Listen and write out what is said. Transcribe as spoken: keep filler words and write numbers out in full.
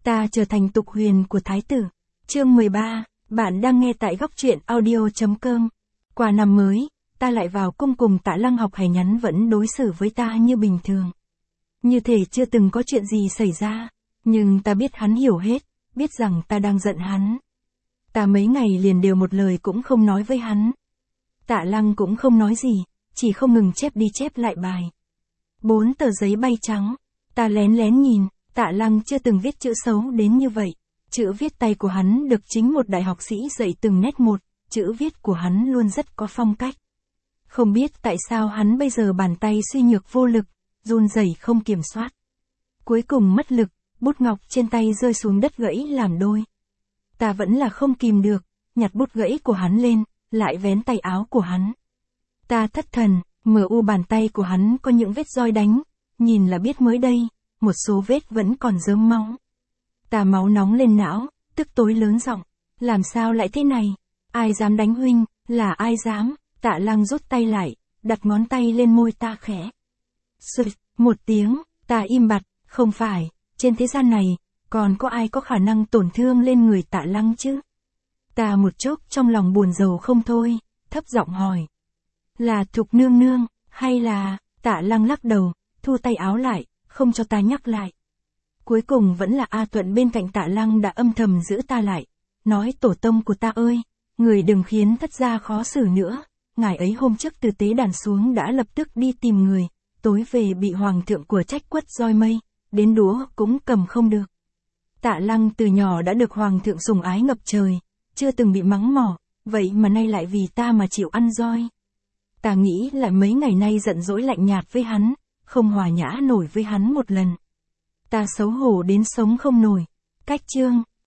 Ta trở thành tục huyền của thái tử. Chương mười ba, bạn đang nghe tại góc truyện audio.com. Qua năm mới, ta lại vào cung cùng Tạ Lăng học Hải nhắn vẫn đối xử với ta như bình thường. Như thể chưa từng có chuyện gì xảy ra, nhưng ta biết hắn hiểu hết, biết rằng ta đang giận hắn. Ta mấy ngày liền đều một lời cũng không nói với hắn. Tạ Lăng cũng không nói gì, chỉ không ngừng chép đi chép lại bài. Bốn tờ giấy bay trắng, ta lén lén nhìn, Tạ Lăng chưa từng viết chữ xấu đến như vậy. Chữ viết tay của hắn được chính một đại học sĩ dạy từng nét một, chữ viết của hắn luôn rất có phong cách. Không biết tại sao hắn bây giờ bàn tay suy nhược vô lực, run rẩy không kiểm soát. Cuối cùng mất lực, bút ngọc trên tay rơi xuống đất gãy làm đôi. Ta vẫn là không kìm được, nhặt bút gãy của hắn lên, lại vén tay áo của hắn. Ta thất thần, mờ u bàn tay của hắn có những vết roi đánh, nhìn là biết mới đây, một số vết vẫn còn rớm máu. Ta máu nóng lên não, tức tối lớn giọng, làm sao lại thế này, ai dám đánh huynh, là ai dám. Tạ Lăng rút tay lại, đặt ngón tay lên môi ta khẽ. Sụt, một tiếng, ta im bặt, không phải, trên thế gian này, còn có ai có khả năng tổn thương lên người Tạ Lăng chứ? Ta một chốc trong lòng buồn rầu không thôi, thấp giọng hỏi. Là Thục nương nương, hay là... Tạ Lăng lắc đầu, thu tay áo lại, không cho ta nhắc lại. Cuối cùng vẫn là A Tuận bên cạnh Tạ Lăng đã âm thầm giữ ta lại, nói tổ tông của ta ơi, người đừng khiến thất gia khó xử nữa. Ngài ấy hôm trước từ tế đàn xuống đã lập tức đi tìm người, tối về bị hoàng thượng của trách quất roi mây, đến đũa cũng cầm không được. Tạ Lăng từ nhỏ đã được hoàng thượng sủng ái ngập trời, chưa từng bị mắng mỏ, vậy mà nay lại vì ta mà chịu ăn roi. Ta nghĩ lại mấy ngày nay giận dỗi lạnh nhạt với hắn, không hòa nhã nổi với hắn một lần. Ta xấu hổ đến sống không nổi. Cách chương.